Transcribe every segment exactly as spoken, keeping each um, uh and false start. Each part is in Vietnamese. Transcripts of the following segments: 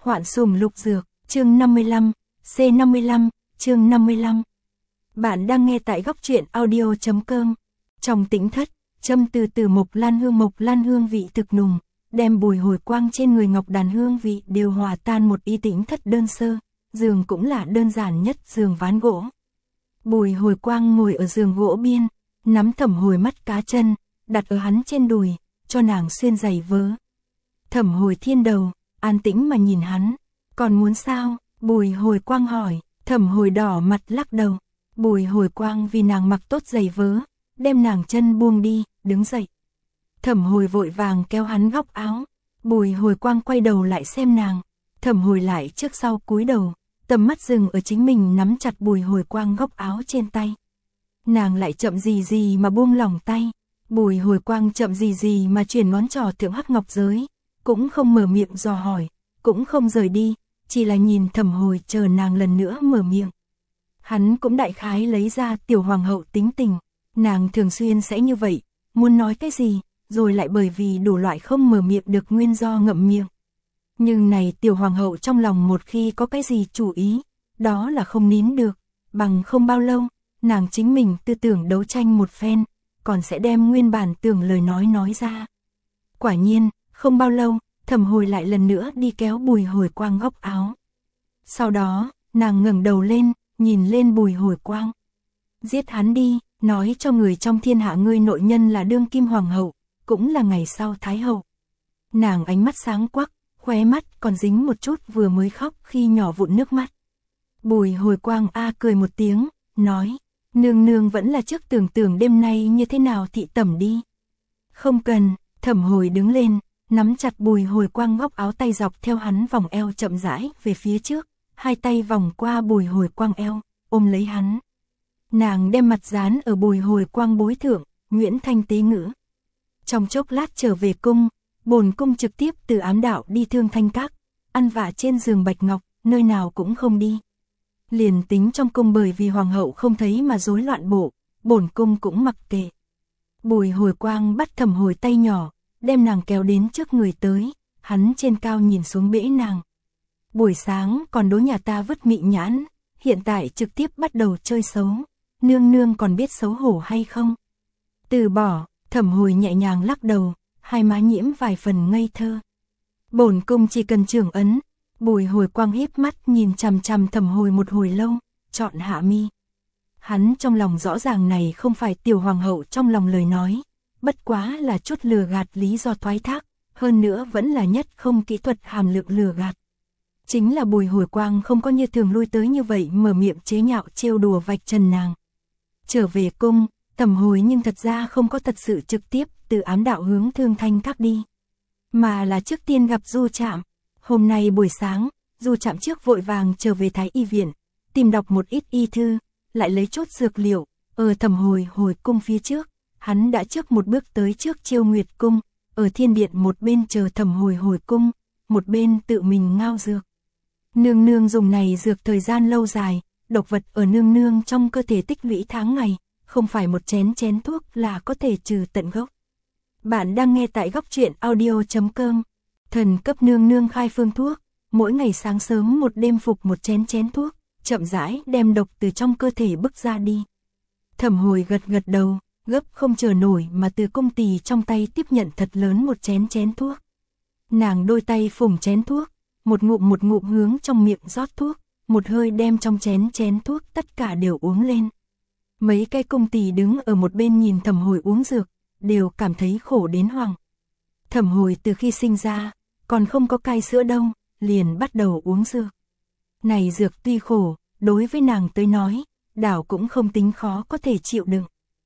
Hoạn sùng lục dược, chương năm mươi lăm, C năm mươi lăm, chương năm mươi lăm. Bạn đang nghe tại góc truyện audio chấm com. Trong tĩnh thất, châm từ từ mộc lan hương mộc lan hương vị thực nùng, đem bùi hồi quang trên người ngọc đàn hương vị đều hòa tan một y tĩnh thất đơn sơ, giường cũng là đơn giản nhất giường ván gỗ. Bùi hồi quang ngồi ở giường gỗ biên, nắm Thẩm Hồi mắt cá chân, đặt ở hắn trên đùi, cho nàng xuyên giày vớ. Thẩm Hồi thiên đầu, an tĩnh mà nhìn hắn, còn muốn sao? Bùi hồi quang hỏi. Thẩm Hồi đỏ mặt lắc đầu. Bùi hồi quang vì nàng mặc tốt giày vớ, đem nàng chân buông đi, đứng dậy. Thẩm Hồi vội vàng kéo hắn góc áo. Bùi hồi quang quay đầu lại xem nàng. Thẩm Hồi lại trước sau cúi đầu, tầm mắt dừng ở chính mình nắm chặt bùi hồi quang góc áo trên tay. Nàng lại chậm gì gì mà buông lỏng tay. Bùi hồi quang chậm gì gì mà chuyển ngón trỏ thượng hắc ngọc giới, cũng không mở miệng dò hỏi, cũng không rời đi, chỉ là nhìn Thẩm Hồi chờ nàng lần nữa mở miệng. Hắn cũng đại khái lấy ra tiểu hoàng hậu tính tình, nàng thường xuyên sẽ như vậy, muốn nói cái gì, rồi lại bởi vì đủ loại không mở miệng được nguyên do ngậm miệng. Nhưng này tiểu hoàng hậu trong lòng một khi có cái gì chủ ý, đó là không nín được, bằng không bao lâu, nàng chính mình tư tưởng đấu tranh một phen, còn sẽ đem nguyên bản tưởng lời nói nói ra. Quả nhiên, không bao lâu, Thẩm Hồi lại lần nữa đi kéo bùi hồi quang góc áo. Sau đó, nàng ngẩng đầu lên, nhìn lên bùi hồi quang. Giết hắn đi, nói cho người trong thiên hạ ngươi nội nhân là đương kim hoàng hậu, cũng là ngày sau thái hậu. Nàng ánh mắt sáng quắc, khóe mắt còn dính một chút vừa mới khóc khi nhỏ vụn nước mắt. Bùi hồi quang a cười một tiếng, nói, nương nương vẫn là trước tưởng tưởng đêm nay như thế nào thị tẩm đi. Không cần. Thẩm Hồi đứng lên, nắm chặt bùi hồi quang góc áo, tay dọc theo hắn vòng eo chậm rãi về phía trước, hai tay vòng qua bùi hồi quang eo, ôm lấy hắn. Nàng đem mặt dán ở bùi hồi quang bối thượng, Nguyễn Thanh tế ngữ. Trong chốc lát trở về cung, bổn cung trực tiếp từ ám đạo đi Thương Thanh Các, ăn vạ trên giường bạch ngọc, nơi nào cũng không đi. Liền tính trong cung bởi vì hoàng hậu không thấy mà rối loạn bộ, bổn cung cũng mặc kệ. Bùi hồi quang bắt Thẩm Hồi tay nhỏ, đem nàng kéo đến trước người tới, hắn trên cao nhìn xuống bẽ nàng. Buổi sáng còn đối nhà ta vứt mị nhãn, hiện tại trực tiếp bắt đầu chơi xấu, nương nương còn biết xấu hổ hay không? Từ bỏ. Thẩm Hồi nhẹ nhàng lắc đầu, hai má nhiễm vài phần ngây thơ. Bổn cung chỉ cần trưởng ấn. Bùi hồi quang híp mắt nhìn chằm chằm Thẩm Hồi một hồi lâu, chọn hạ mi. Hắn trong lòng rõ ràng này không phải tiểu hoàng hậu trong lòng lời nói, bất quá là chút lừa gạt lý do thoái thác, hơn nữa vẫn là nhất không kỹ thuật hàm lượng lừa gạt. Chính là bùi hồi quang không có như thường lui tới như vậy mở miệng chế nhạo trêu đùa vạch trần nàng. Trở về cung, Thẩm Hồi nhưng thật ra không có thật sự trực tiếp từ ám đạo hướng Thương Thanh Các đi, mà là trước tiên gặp Du Trạm. Hôm nay buổi sáng, Du Trạm trước vội vàng trở về Thái Y viện, tìm đọc một ít y thư, lại lấy chút dược liệu, ở Thẩm Hồi hồi cung phía trước, hắn đã trước một bước tới trước Chiêu Nguyệt cung, ở thiên điện một bên chờ Thẩm Hồi hồi cung, một bên tự mình ngao dược. Nương nương dùng này dược thời gian lâu dài, độc vật ở nương nương trong cơ thể tích lũy tháng ngày, không phải một chén chén thuốc là có thể trừ tận gốc. Bạn đang nghe tại góc truyện audio chấm com. Thần cấp nương nương khai phương thuốc, mỗi ngày sáng sớm một đêm phục một chén chén thuốc, chậm rãi đem độc từ trong cơ thể bức ra đi. Thẩm Hồi gật gật đầu, gấp không chờ nổi mà từ cung tỳ trong tay tiếp nhận thật lớn một chén chén thuốc. Nàng đôi tay phủng chén thuốc, một ngụm một ngụm hướng trong miệng rót thuốc, một hơi đem trong chén chén thuốc tất cả đều uống lên. Mấy cái cung tỳ đứng ở một bên nhìn Thẩm Hồi uống dược, đều cảm thấy khổ đến hoảng. Thẩm Hồi từ khi sinh ra, còn không có cai sữa đâu, liền bắt đầu uống dược. Này dược tuy khổ, đối với nàng tới nói, đảo cũng không tính khó có thể chịu đựng.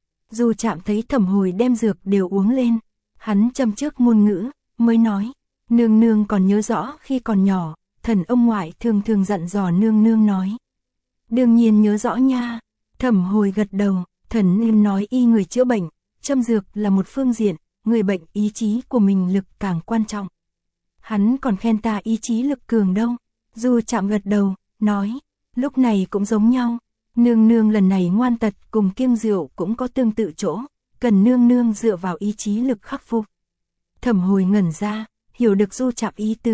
Du Trạm thấy Thẩm Hồi đem dược đều uống lên, hắn châm trước ngôn ngữ, mới nói, nương nương còn nhớ rõ khi còn nhỏ, thần ông ngoại thường thường dặn dò nương nương nói. Đương nhiên nhớ rõ nha. Thẩm Hồi gật đầu, thần nên nói y người chữa bệnh, châm dược là một phương diện, người bệnh ý chí của mình lực càng quan trọng. Hắn còn khen ta ý chí lực cường đâu. Du Trạm gật đầu, nói, lúc này cũng giống nhau, nương nương lần này ngoan tật cùng kiêng rượu cũng có tương tự chỗ, cần nương nương dựa vào ý chí lực khắc phục. Thẩm Hồi ngẩn ra, hiểu được Du Trạm ý tứ,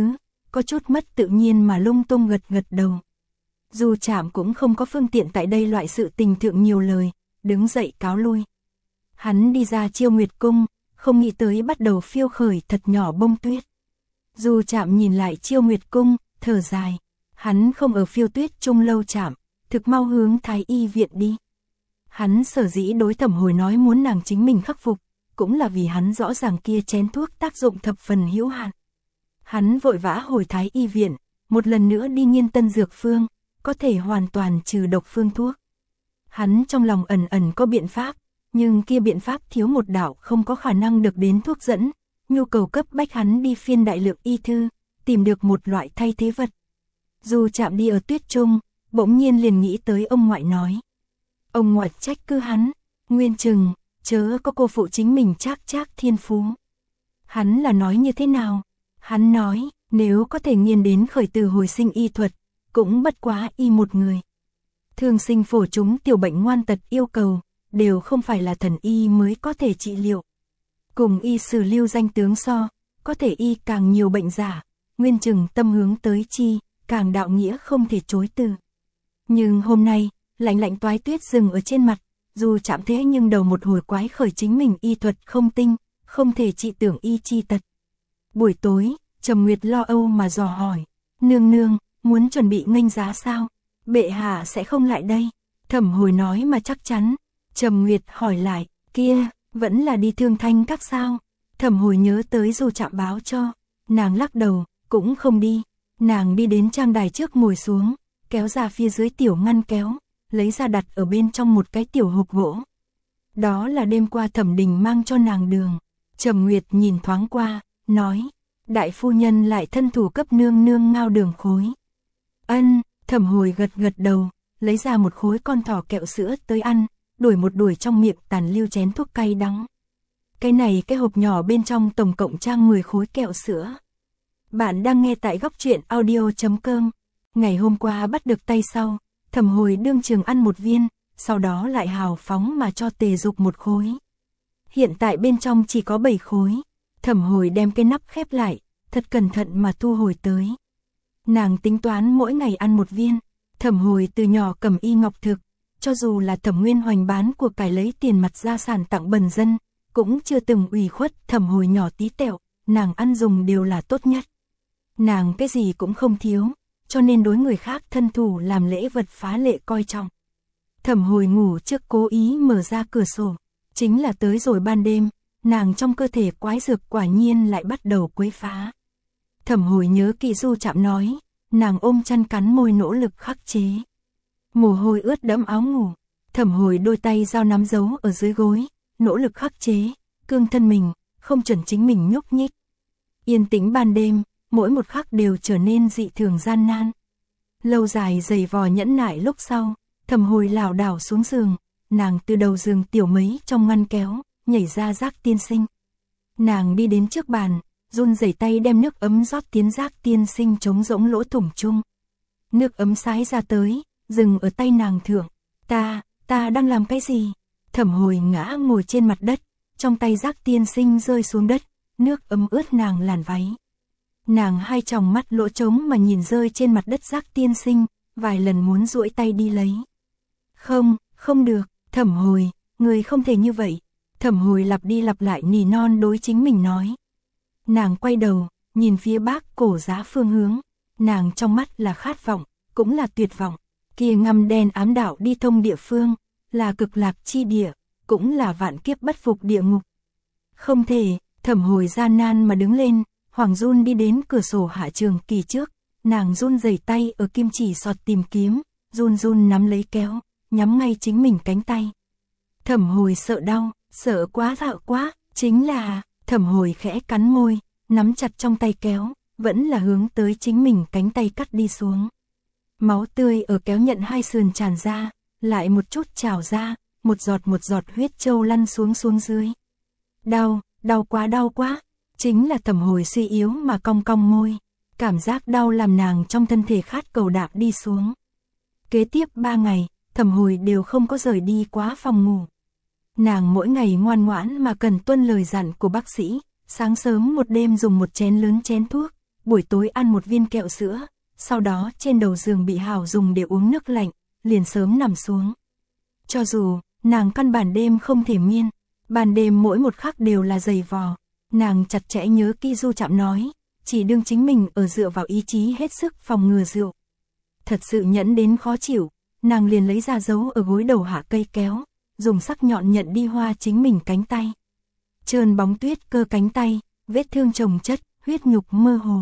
có chút mất tự nhiên mà lung tung gật gật đầu. Du Trạm cũng không có phương tiện tại đây loại sự tình thượng nhiều lời, đứng dậy cáo lui. Hắn đi ra Chiêu Nguyệt Cung, không nghĩ tới bắt đầu phiêu khởi thật nhỏ bông tuyết. Du Trạm nhìn lại Chiêu Nguyệt Cung, thở dài. Hắn không ở phiêu tuyết trung lâu chạm, thực mau hướng Thái Y viện đi. Hắn sở dĩ đối Thẩm Hồi nói muốn nàng chính mình khắc phục, cũng là vì hắn rõ ràng kia chén thuốc tác dụng thập phần hữu hạn. Hắn vội vã hồi Thái Y viện, một lần nữa đi nghiên tân dược phương, có thể hoàn toàn trừ độc phương thuốc. Hắn trong lòng ẩn ẩn có biện pháp, nhưng kia biện pháp thiếu một đạo không có khả năng được đến thuốc dẫn, nhu cầu cấp bách hắn đi phiên đại lượng y thư, tìm được một loại thay thế vật. Du Trạm đi ở tuyết trung, bỗng nhiên liền nghĩ tới ông ngoại nói. Ông ngoại trách cứ hắn, Nguyên Trừng, chớ có cô phụ chính mình trác trác thiên phú. Hắn là nói như thế nào? Hắn nói, nếu có thể nghiên đến khởi từ hồi sinh y thuật, cũng bất quá y một người. Thường sinh phổ chúng tiểu bệnh ngoan tật yêu cầu, đều không phải là thần y mới có thể trị liệu. Cùng y sử lưu danh tướng so, có thể y càng nhiều bệnh giả, Nguyên Trừng tâm hướng tới chi, càng đạo nghĩa không thể chối từ. Nhưng hôm nay, lạnh lạnh toái tuyết dừng ở trên mặt, dù chạm thế nhưng đầu một hồi quái khởi chính mình y thuật không tinh, không thể trị tưởng y chi tật. Buổi tối, Trầm Nguyệt lo âu mà dò hỏi, nương nương, muốn chuẩn bị nghênh giá sao? Bệ hạ sẽ không lại đây. Thẩm Hồi nói mà chắc chắn. Trầm Nguyệt hỏi lại, kia, vẫn là đi Thương Thanh các sao? Thẩm Hồi nhớ tới dù chạm báo cho, nàng lắc đầu, cũng không đi. Nàng đi đến trang đài trước ngồi xuống, kéo ra phía dưới tiểu ngăn kéo, lấy ra đặt ở bên trong một cái tiểu hộp gỗ. Đó là đêm qua Thẩm Đình mang cho nàng đường. Trầm Nguyệt nhìn thoáng qua, nói, đại phu nhân lại thân thủ cấp nương nương ngao đường khối. Ân, Thẩm Hồi gật gật đầu, lấy ra một khối con thỏ kẹo sữa tới ăn, đuổi một đuổi trong miệng tàn lưu chén thuốc cay đắng. Cái này cái hộp nhỏ bên trong tổng cộng trang mười khối kẹo sữa. Bạn đang nghe tại góc truyện audio chấm com. Ngày hôm qua bắt được tay sau, Thẩm Hồi đương trường ăn một viên, sau đó lại hào phóng mà cho Tề Dục một khối. Hiện tại bên trong chỉ có bảy khối. Thẩm Hồi đem cái nắp khép lại, thật cẩn thận mà thu hồi tới. Nàng tính toán mỗi ngày ăn một viên. Thẩm Hồi từ nhỏ cầm y ngọc thực, cho dù là Thẩm Nguyên Hoành bán của cải lấy tiền mặt gia sản tặng bần dân, cũng chưa từng ủy khuất Thẩm Hồi nhỏ tí tẹo, nàng ăn dùng đều là tốt nhất. Nàng cái gì cũng không thiếu, cho nên đối người khác thân thủ làm lễ vật phá lệ coi trọng. Thẩm Hồi ngủ trước cố ý mở ra cửa sổ, chính là tới rồi ban đêm, nàng trong cơ thể quái dược quả nhiên lại bắt đầu quấy phá. Thẩm Hồi nhớ kỹ Du Trạm nói, nàng ôm chăn cắn môi nỗ lực khắc chế. Mồ hôi ướt đẫm áo ngủ, Thẩm Hồi đôi tay dao nắm giấu ở dưới gối, nỗ lực khắc chế, cương thân mình, không chuẩn chính mình nhúc nhích. Yên tĩnh ban đêm, mỗi một khắc đều trở nên dị thường gian nan. Lâu dài giày vò nhẫn nại lúc sau, Thẩm Hồi lảo đảo xuống giường, nàng từ đầu giường tiểu mấy trong ngăn kéo, nhảy ra Giác Tiên Sinh. Nàng đi đến trước bàn, run rẩy tay đem nước ấm rót tiến Giác Tiên Sinh trống rỗng lỗ thủng chung. Nước ấm sái ra tới, dừng ở tay nàng thượng. Ta, ta đang làm cái gì? Thẩm Hồi ngã ngồi trên mặt đất, trong tay Giác Tiên Sinh rơi xuống đất, nước ấm ướt nàng làn váy. Nàng hai tròng mắt lỗ trống mà nhìn rơi trên mặt đất Giác Tiên Sinh, vài lần muốn duỗi tay đi lấy. Không, không được, Thẩm Hồi, người không thể như vậy. Thẩm Hồi lặp đi lặp lại nỉ non đối chính mình nói. Nàng quay đầu, nhìn phía Bác Cổ Giá phương hướng, nàng trong mắt là khát vọng, cũng là tuyệt vọng. Kia ngăm đen ám đạo đi thông địa phương, là cực lạc chi địa, cũng là vạn kiếp bất phục địa ngục. Không thể, Thẩm Hồi gian nan mà đứng lên, Hoàng run đi đến cửa sổ Hạ Trường Kỳ trước, nàng run rẩy tay ở kim chỉ sọt tìm kiếm, run run nắm lấy kéo, nhắm ngay chính mình cánh tay. Thẩm Hồi sợ đau, sợ quá sợ quá, chính là, Thẩm Hồi khẽ cắn môi, nắm chặt trong tay kéo, vẫn là hướng tới chính mình cánh tay cắt đi xuống. Máu tươi ở kéo nhận hai sườn tràn ra, lại một chút trào ra, một giọt một giọt huyết châu lăn xuống xuống dưới. Đau, đau quá đau quá, chính là Thẩm Hồi suy yếu mà cong cong môi, cảm giác đau làm nàng trong thân thể khát cầu đạp đi xuống. Kế tiếp ba ngày, Thẩm Hồi đều không có rời đi quá phòng ngủ. Nàng mỗi ngày ngoan ngoãn mà cần tuân lời dặn của bác sĩ, sáng sớm một đêm dùng một chén lớn chén thuốc, buổi tối ăn một viên kẹo sữa, sau đó trên đầu giường bị Hảo dùng để uống nước lạnh, liền sớm nằm xuống. Cho dù, nàng căn bản đêm không thể miên, ban đêm mỗi một khắc đều là dày vò, nàng chặt chẽ nhớ kỹ Du Trạm nói, chỉ đương chính mình ở dựa vào ý chí hết sức phòng ngừa rượu. Thật sự nhẫn đến khó chịu, nàng liền lấy ra dấu ở gối đầu hạ cây kéo, dùng sắc nhọn nhận đi hoa chính mình cánh tay. Trơn bóng tuyết cơ cánh tay, vết thương chồng chất, huyết nhục mơ hồ.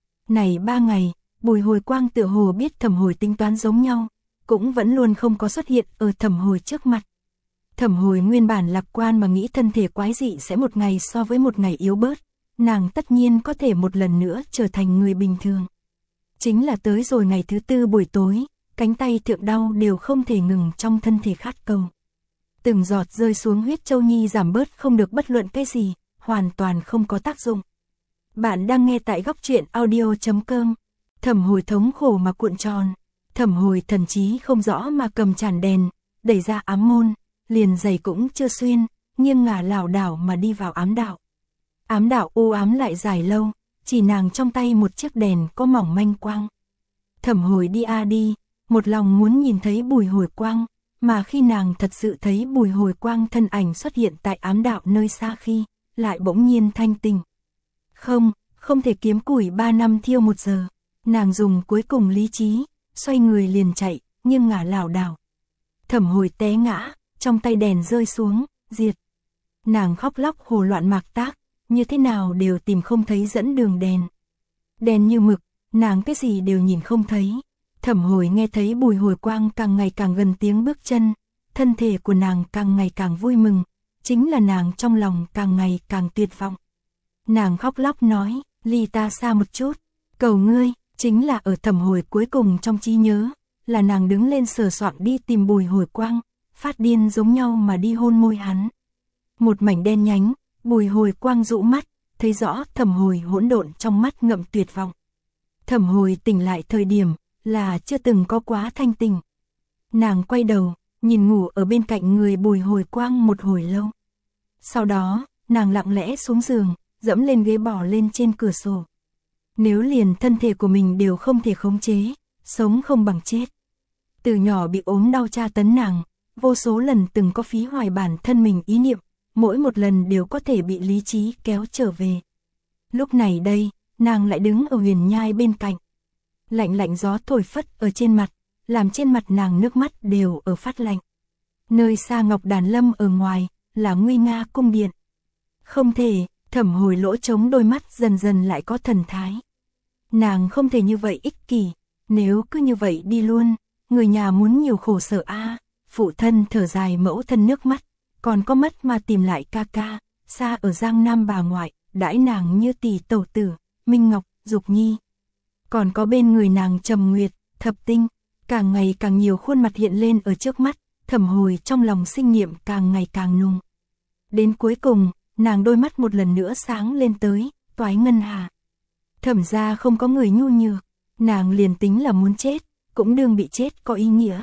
Này ba ngày, Bùi Hồi Quang tựa hồ biết Thẩm Hồi tính toán giống nhau, cũng vẫn luôn không có xuất hiện ở Thẩm Hồi trước mặt. Thẩm Hồi nguyên bản lạc quan mà nghĩ thân thể quái dị sẽ một ngày so với một ngày yếu bớt, nàng tất nhiên có thể một lần nữa trở thành người bình thường. Chính là tới rồi ngày thứ tư buổi tối, cánh tay thượng đau đều không thể ngừng trong thân thể khát cầu. Từng giọt rơi xuống huyết châu nhi giảm bớt không được bất luận cái gì, hoàn toàn không có tác dụng. Bạn đang nghe tại góc truyện audio chấm com. Thẩm Hồi thống khổ mà cuộn tròn, Thẩm Hồi thần trí không rõ mà cầm chản đèn, đẩy ra ám môn, liền giày cũng chưa xuyên, nghiêng ngả lảo đảo mà đi vào ám đạo. Ám đạo u ám lại dài lâu, chỉ nàng trong tay một chiếc đèn có mỏng manh quang. Thẩm Hồi đi a đi, một lòng muốn nhìn thấy Bùi Hồi Quang, mà khi nàng thật sự thấy Bùi Hồi Quang thân ảnh xuất hiện tại ám đạo nơi xa khi, lại bỗng nhiên thanh tỉnh. Không, không thể kiếm củi ba năm thiêu một giờ, nàng dùng cuối cùng lý trí, xoay người liền chạy, nghiêng ngả lảo đảo. Thẩm Hồi té ngã, trong tay đèn rơi xuống, diệt. Nàng khóc lóc hồ loạn mạc tác, như thế nào đều tìm không thấy dẫn đường đèn. Đèn như mực, nàng cái gì đều nhìn không thấy. Thẩm Hồi nghe thấy Bùi Hồi Quang càng ngày càng gần tiếng bước chân, thân thể của nàng càng ngày càng vui mừng, chính là nàng trong lòng càng ngày càng tuyệt vọng. Nàng khóc lóc nói, ly ta xa một chút, cầu ngươi, chính là ở Thẩm Hồi cuối cùng trong trí nhớ, là nàng đứng lên sờ soạng đi tìm Bùi Hồi Quang, phát điên giống nhau mà đi hôn môi hắn. Một mảnh đen nhánh, Bùi Hồi Quang dụ mắt, thấy rõ Thẩm Hồi hỗn độn trong mắt ngậm tuyệt vọng. Thẩm Hồi tỉnh lại thời điểm, là chưa từng có quá thanh tỉnh. Nàng quay đầu, nhìn ngủ ở bên cạnh người Bùi Hồi Quang một hồi lâu. Sau đó, nàng lặng lẽ xuống giường, dẫm lên ghế bỏ lên trên cửa sổ. Nếu liền thân thể của mình đều không thể khống chế, sống không bằng chết. Từ nhỏ bị ốm đau tra tấn nàng, vô số lần từng có phí hoài bản thân mình ý niệm, mỗi một lần đều có thể bị lý trí kéo trở về. Lúc này đây, nàng lại đứng ở huyền nhai bên cạnh. Lạnh lạnh gió thổi phất ở trên mặt, làm trên mặt nàng nước mắt đều ở phát lạnh. Nơi xa Ngọc Đàn Lâm ở ngoài, là nguy nga cung điện. Không thể, Thẩm Hồi lỗ trống đôi mắt dần dần lại có thần thái. Nàng không thể như vậy ích kỷ, nếu cứ như vậy đi luôn, người nhà muốn nhiều khổ sở a. Phụ thân thở dài mẫu thân nước mắt, còn có mất mà tìm lại ca ca, xa ở Giang Nam bà ngoại, đãi nàng như tỷ tẩu tử, Minh Ngọc, Dục Nhi. Còn có bên người nàng Trầm Nguyệt, Thập Tinh, càng ngày càng nhiều khuôn mặt hiện lên ở trước mắt, Thẩm Hồi trong lòng sinh niệm càng ngày càng nung. Đến cuối cùng, nàng đôi mắt một lần nữa sáng lên tới, toái ngân hà. Thẩm gia không có người nhu nhược, nàng liền tính là muốn chết, cũng đương bị chết có ý nghĩa.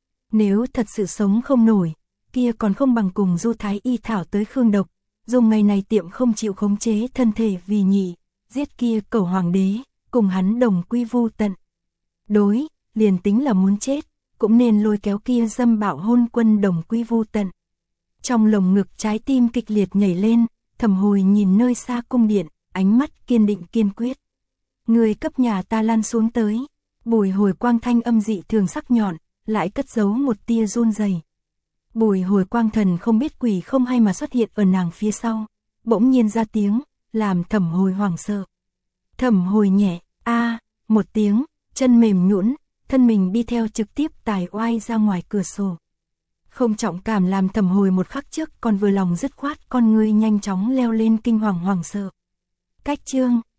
Nếu thật sự sống không nổi, kia còn không bằng cùng Du Thái Y thảo tới Khương Độc, dùng ngày này tiệm không chịu khống chế thân thể vì nhị, giết kia cẩu hoàng đế, cùng hắn đồng quy vu tận. Đối, liền tính là muốn chết, cũng nên lôi kéo kia dâm bạo hôn quân đồng quy vu tận. Trong lồng ngực trái tim kịch liệt nhảy lên, Thẩm Hồi nhìn nơi xa cung điện, ánh mắt kiên định kiên quyết. Người cấp nhà ta lan xuống tới. Bùi Hồi Quang thanh âm dị thường sắc nhọn, lại cất giấu một tia run rẩy. Bùi Hồi Quang thần không biết quỷ không hay mà xuất hiện ở nàng phía sau, bỗng nhiên ra tiếng, làm Thẩm Hồi hoảng sợ. Thẩm Hồi nhẹ, a, một tiếng, chân mềm nhũn, thân mình đi theo trực tiếp tài oai ra ngoài cửa sổ. Không trọng cảm làm Thẩm Hồi một khắc trước còn vừa lòng dứt khoát con ngươi nhanh chóng leo lên kinh hoàng hoảng sợ. Cách chương